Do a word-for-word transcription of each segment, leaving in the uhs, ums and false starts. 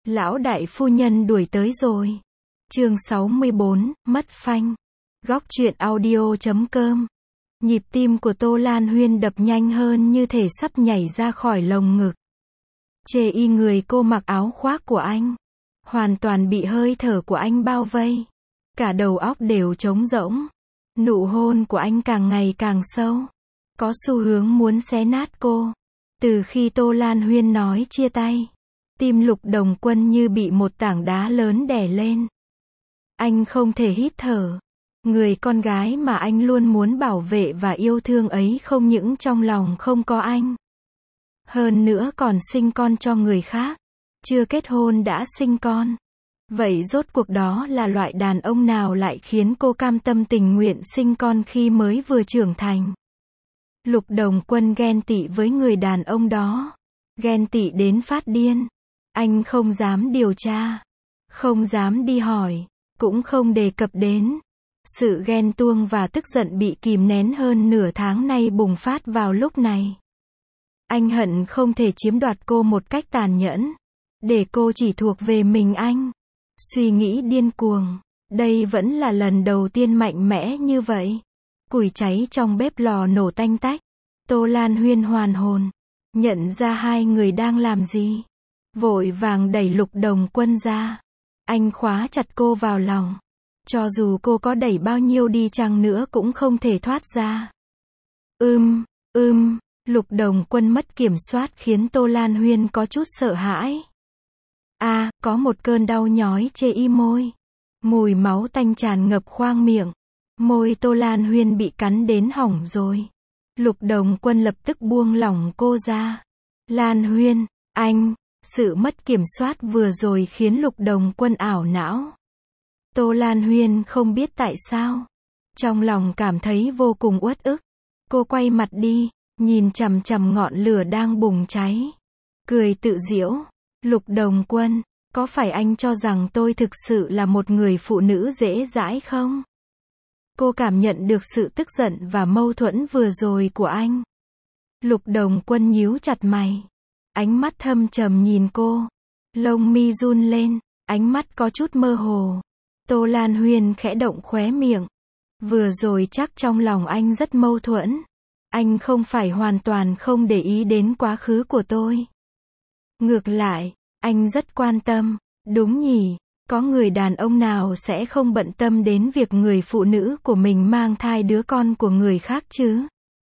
Lão đại phu nhân đuổi tới rồi. Chương sáu mươi bốn, mất phanh. Góc truyện audio chấm com. Nhịp tim của Tô Lan Huyên đập nhanh hơn như thể sắp nhảy ra khỏi lồng ngực. Chê y người cô mặc áo khoác của anh. Hoàn toàn bị hơi thở của anh bao vây. Cả đầu óc đều trống rỗng. Nụ hôn của anh càng ngày càng sâu. Có xu hướng muốn xé nát cô. Từ khi Tô Lan Huyên nói chia tay, tim Lục Đồng Quân như bị một tảng đá lớn đè lên. Anh không thể hít thở. Người con gái mà anh luôn muốn bảo vệ và yêu thương ấy không những trong lòng không có anh, hơn nữa còn sinh con cho người khác. Chưa kết hôn đã sinh con. Vậy rốt cuộc đó là loại đàn ông nào lại khiến cô cam tâm tình nguyện sinh con khi mới vừa trưởng thành? Lục Đồng Quân ghen tị với người đàn ông đó. Ghen tị đến phát điên. Anh không dám điều tra, không dám đi hỏi, cũng không đề cập đến. Sự ghen tuông và tức giận bị kìm nén hơn nửa tháng nay bùng phát vào lúc này. Anh hận không thể chiếm đoạt cô một cách tàn nhẫn, để cô chỉ thuộc về mình anh. Suy nghĩ điên cuồng. Đây vẫn là lần đầu tiên mạnh mẽ như vậy. Củi cháy trong bếp lò nổ tanh tách. Tô Lan Huyên hoàn hồn, nhận ra hai người đang làm gì. Vội vàng đẩy Lục Đồng Quân ra. Anh khóa chặt cô vào lòng. Cho dù cô có đẩy bao nhiêu đi chăng nữa cũng không thể thoát ra. Ưm, ưm, Lục Đồng Quân mất kiểm soát khiến Tô Lan Huyên có chút sợ hãi. A, à, có một cơn đau nhói chê y môi. Mùi máu tanh tràn ngập khoang miệng. Môi Tô Lan Huyên bị cắn đến hỏng rồi. Lục Đồng Quân lập tức buông lỏng cô ra. Lan Huyên, anh. Sự mất kiểm soát vừa rồi khiến Lục Đồng Quân ảo não. Tô Lan Huyên không biết tại sao, trong lòng cảm thấy vô cùng uất ức. Cô quay mặt đi, nhìn chằm chằm ngọn lửa đang bùng cháy. Cười tự giễu. Lục Đồng Quân, có phải anh cho rằng tôi thực sự là một người phụ nữ dễ dãi không? Cô cảm nhận được sự tức giận và mâu thuẫn vừa rồi của anh. Lục Đồng Quân nhíu chặt mày. Ánh mắt thâm trầm nhìn cô. Lông mi run lên, ánh mắt có chút mơ hồ. Tô Lan Huyên khẽ động khóe miệng. Vừa rồi chắc trong lòng anh rất mâu thuẫn. Anh không phải hoàn toàn không để ý đến quá khứ của tôi. Ngược lại, anh rất quan tâm. Đúng nhỉ, có người đàn ông nào sẽ không bận tâm đến việc người phụ nữ của mình mang thai đứa con của người khác chứ?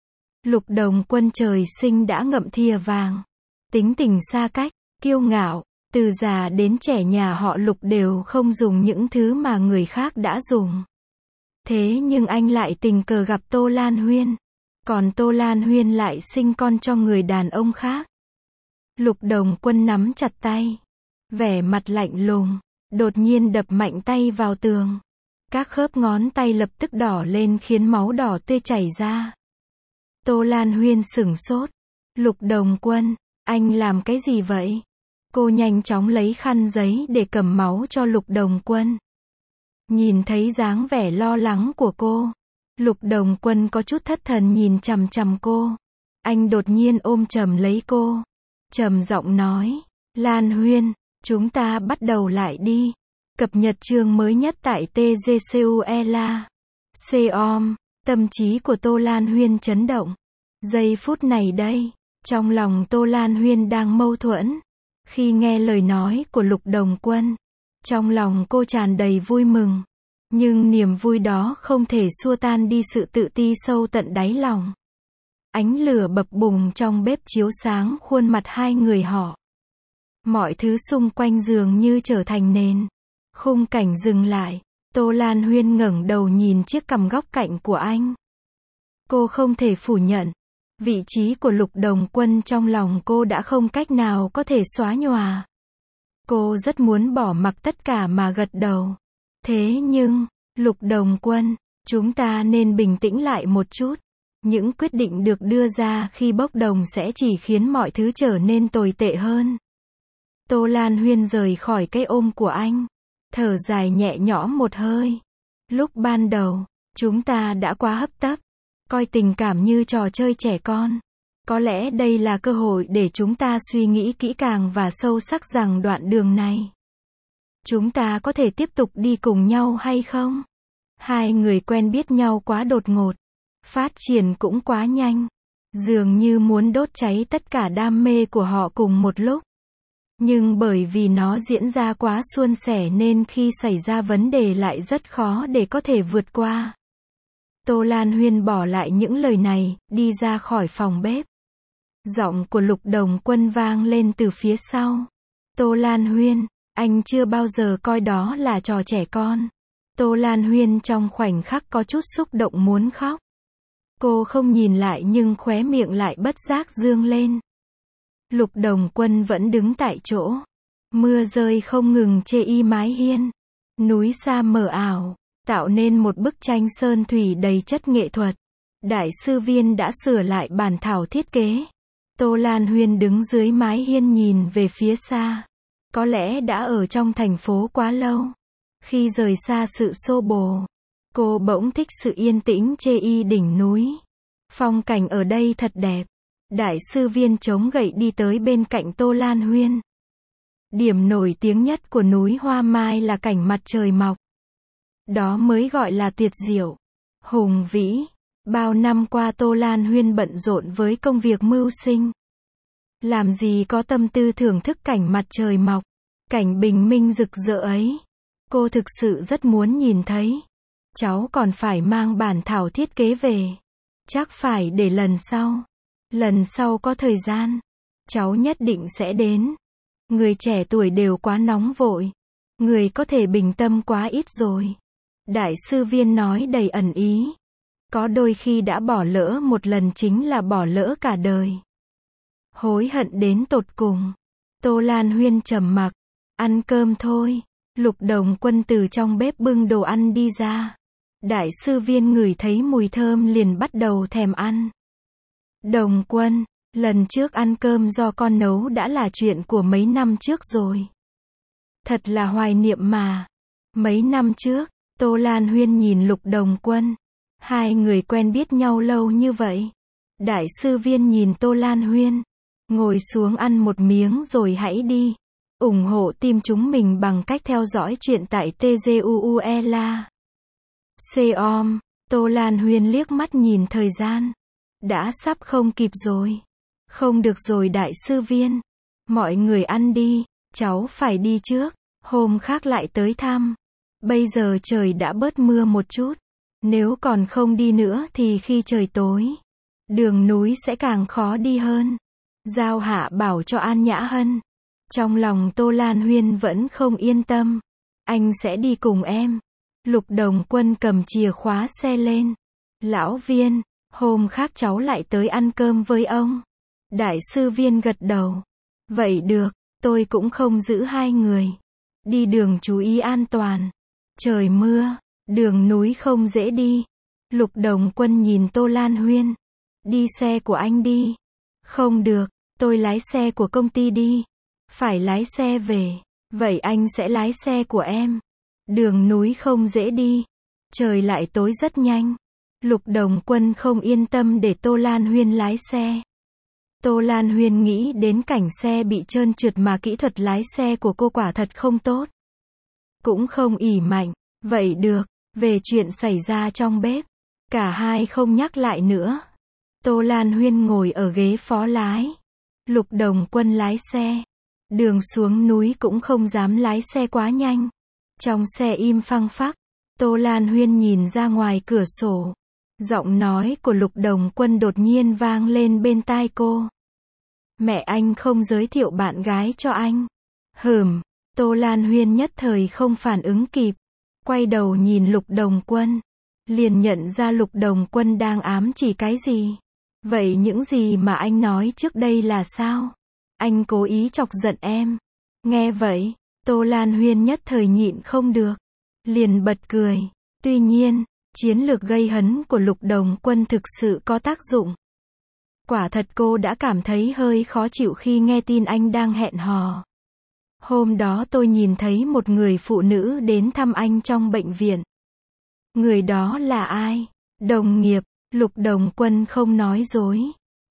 Lục Đồng Quân trời sinh đã ngậm thìa vàng. Tính tình xa cách, kiêu ngạo, từ già đến trẻ nhà họ Lục đều không dùng những thứ mà người khác đã dùng. Thế nhưng anh lại tình cờ gặp Tô Lan Huyên. Còn Tô Lan Huyên lại sinh con cho người đàn ông khác. Lục Đồng Quân nắm chặt tay. Vẻ mặt lạnh lùng. Đột nhiên đập mạnh tay vào tường. Các khớp ngón tay lập tức đỏ lên khiến máu đỏ tươi chảy ra. Tô Lan Huyên sửng sốt. Lục Đồng Quân, anh làm cái gì vậy? Cô nhanh chóng lấy khăn giấy để cầm máu cho Lục Đồng Quân. Nhìn thấy dáng vẻ lo lắng của cô, Lục Đồng Quân có chút thất thần nhìn chằm chằm cô. Anh đột nhiên ôm chầm lấy cô, trầm giọng nói, Lan Huyên, chúng ta bắt đầu lại đi. Cập nhật chương mới nhất tại tê giê xê u e lờ a com. Tâm trí của Tô Lan Huyên chấn động. Giây phút này đây, trong lòng Tô Lan Huyên đang mâu thuẫn. Khi nghe lời nói của Lục Đồng Quân, trong lòng cô tràn đầy vui mừng. Nhưng niềm vui đó không thể xua tan đi sự tự ti sâu tận đáy lòng. Ánh lửa bập bùng trong bếp chiếu sáng khuôn mặt hai người họ. Mọi thứ xung quanh dường như trở thành nền. Khung cảnh dừng lại. Tô Lan Huyên ngẩng đầu nhìn chiếc cằm góc cạnh của anh. Cô không thể phủ nhận. Vị trí của Lục Đồng Quân trong lòng cô đã không cách nào có thể xóa nhòa. Cô rất muốn bỏ mặc tất cả mà gật đầu. Thế nhưng, Lục Đồng Quân, chúng ta nên bình tĩnh lại một chút. Những quyết định được đưa ra khi bốc đồng sẽ chỉ khiến mọi thứ trở nên tồi tệ hơn. Tô Lan Huyên rời khỏi cái ôm của anh. Thở dài nhẹ nhõm một hơi. Lúc ban đầu, chúng ta đã quá hấp tấp. Coi tình cảm như trò chơi trẻ con. Có lẽ đây là cơ hội để chúng ta suy nghĩ kỹ càng và sâu sắc rằng đoạn đường này Chúng ta có thể tiếp tục đi cùng nhau hay không? Hai người quen biết nhau quá đột ngột. Phát triển cũng quá nhanh. Dường như muốn đốt cháy tất cả đam mê của họ cùng một lúc. Nhưng bởi vì nó diễn ra quá suôn sẻ nên khi xảy ra vấn đề lại rất khó để có thể vượt qua. Tô Lan Huyên bỏ lại những lời này, đi ra khỏi phòng bếp. Giọng của Lục Đồng Quân vang lên từ phía sau. Tô Lan Huyên, anh chưa bao giờ coi đó là trò trẻ con. Tô Lan Huyên trong khoảnh khắc có chút xúc động muốn khóc. Cô không nhìn lại nhưng khóe miệng lại bất giác dương lên. Lục Đồng Quân vẫn đứng tại chỗ. Mưa rơi không ngừng chê y mái hiên. Núi xa mờ ảo, tạo nên một bức tranh sơn thủy đầy chất nghệ thuật. Đại sư Viên đã sửa lại bản thảo thiết kế. Tô Lan Huyên đứng dưới mái hiên nhìn về phía xa. Có lẽ đã ở trong thành phố quá lâu. Khi rời xa sự xô bồ, cô bỗng thích sự yên tĩnh chê y đỉnh núi. Phong cảnh ở đây thật đẹp. Đại sư Viên chống gậy đi tới bên cạnh Tô Lan Huyên. Điểm nổi tiếng nhất của núi Hoa Mai là cảnh mặt trời mọc. Đó mới gọi là tuyệt diệu, hùng vĩ. Bao năm qua Tô Lan Huyên bận rộn với công việc mưu sinh. Làm gì có tâm tư thưởng thức cảnh mặt trời mọc, cảnh bình minh rực rỡ ấy. Cô thực sự rất muốn nhìn thấy. Cháu còn phải mang bản thảo thiết kế về. Chắc phải để lần sau. Lần sau có thời gian, cháu nhất định sẽ đến. Người trẻ tuổi đều quá nóng vội. Người có thể bình tâm quá ít rồi. Đại sư Viên nói đầy ẩn ý. Có đôi khi đã bỏ lỡ một lần chính là bỏ lỡ cả đời. Hối hận đến tột cùng. Tô Lan Huyên trầm mặc. Ăn cơm thôi. Lục Đồng Quân từ trong bếp bưng đồ ăn đi ra. Đại sư Viên ngửi thấy mùi thơm liền bắt đầu thèm ăn. Đồng Quân, lần trước ăn cơm do con nấu đã là chuyện của mấy năm trước rồi. Thật là hoài niệm mà. Mấy năm trước, Tô Lan Huyên nhìn Lục Đồng Quân. Hai người quen biết nhau lâu như vậy. Đại sư Viên nhìn Tô Lan Huyên. Ngồi xuống ăn một miếng rồi hãy đi. ủng hộ team chúng mình bằng cách theo dõi chuyện tại tguela. Com. Tô Lan Huyên liếc mắt nhìn thời gian. Đã sắp không kịp rồi. Không được rồi đại sư Viên. Mọi người ăn đi, cháu phải đi trước, hôm khác lại tới thăm. Bây giờ trời đã bớt mưa một chút. Nếu còn không đi nữa thì khi trời tối, đường núi sẽ càng khó đi hơn. Giao Hạ bảo cho An Nhã Hân. Trong lòng Tô Lan Huyên vẫn không yên tâm. Anh sẽ đi cùng em. Lục Đồng Quân cầm chìa khóa xe lên. Lão Viên, hôm khác cháu lại tới ăn cơm với ông. Đại sư Viên gật đầu. Vậy được, tôi cũng không giữ hai người. Đi đường chú ý an toàn. Trời mưa, đường núi không dễ đi. Lục Đồng Quân nhìn Tô Lan Huyên. Đi xe của anh đi. Không được, tôi lái xe của công ty đi. Phải lái xe về. Vậy anh sẽ lái xe của em. Đường núi không dễ đi. Trời lại tối rất nhanh. Lục Đồng Quân không yên tâm để Tô Lan Huyên lái xe. Tô Lan Huyên nghĩ đến cảnh xe bị trơn trượt mà kỹ thuật lái xe của cô quả thật không tốt. Cũng không ỉ mạnh. Vậy được, về chuyện xảy ra trong bếp. Cả hai không nhắc lại nữa. Tô Lan Huyên ngồi ở ghế phó lái. Lục Đồng Quân lái xe. Đường xuống núi cũng không dám lái xe quá nhanh. Trong xe im phăng phắc. Tô Lan Huyên nhìn ra ngoài cửa sổ. Giọng nói của Lục Đồng Quân đột nhiên vang lên bên tai cô. Mẹ anh không giới thiệu bạn gái cho anh. Hừm, Tô Lan Huyên nhất thời không phản ứng kịp. Quay đầu nhìn Lục Đồng Quân. Liền nhận ra Lục Đồng Quân đang ám chỉ cái gì. Vậy những gì mà anh nói trước đây là sao? Anh cố ý chọc giận em. Nghe vậy, Tô Lan Huyên nhất thời nhịn không được. Liền bật cười. Tuy nhiên, chiến lược gây hấn của Lục Đồng Quân thực sự có tác dụng. Quả thật cô đã cảm thấy hơi khó chịu khi nghe tin anh đang hẹn hò. Hôm đó tôi nhìn thấy một người phụ nữ đến thăm anh trong bệnh viện. Người đó là ai? Đồng nghiệp. Lục Đồng Quân không nói dối.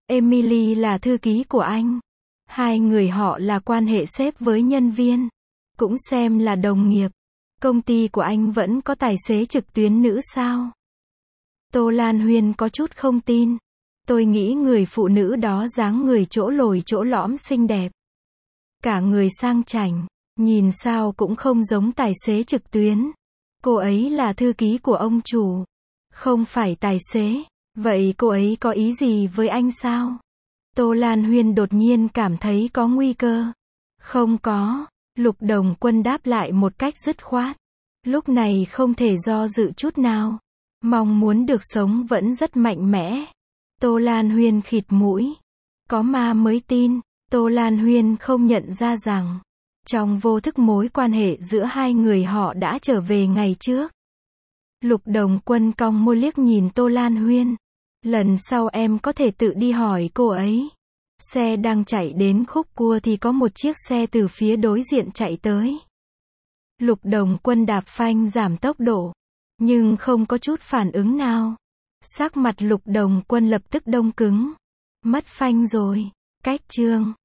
Emily là thư ký của anh. Hai người họ là quan hệ sếp với nhân viên. cũng xem là đồng nghiệp. Công ty của anh vẫn có tài xế trực tuyến nữ sao? Tô Lan Huyên có chút không tin. Tôi nghĩ người phụ nữ đó dáng người chỗ lồi chỗ lõm xinh đẹp. Cả người sang chảnh, nhìn sao cũng không giống tài xế trực tuyến. Cô ấy là thư ký của ông chủ, không phải tài xế. Vậy cô ấy có ý gì với anh sao? Tô Lan Huyên đột nhiên cảm thấy có nguy cơ. Không có, Lục Đồng Quân đáp lại một cách dứt khoát. Lúc này không thể do dự chút nào. Mong muốn được sống vẫn rất mạnh mẽ. Tô Lan Huyên khịt mũi. Có ma mới tin. Tô Lan Huyên không nhận ra rằng, trong vô thức mối quan hệ giữa hai người họ đã trở về ngày trước. Lục Đồng Quân cong môi liếc nhìn Tô Lan Huyên. Lần sau em có thể tự đi hỏi cô ấy. Xe đang chạy đến khúc cua thì có một chiếc xe từ phía đối diện chạy tới. Lục Đồng Quân đạp phanh giảm tốc độ, nhưng không có chút phản ứng nào. Sắc mặt Lục Đồng Quân lập tức đông cứng. Mất phanh rồi. Cách chương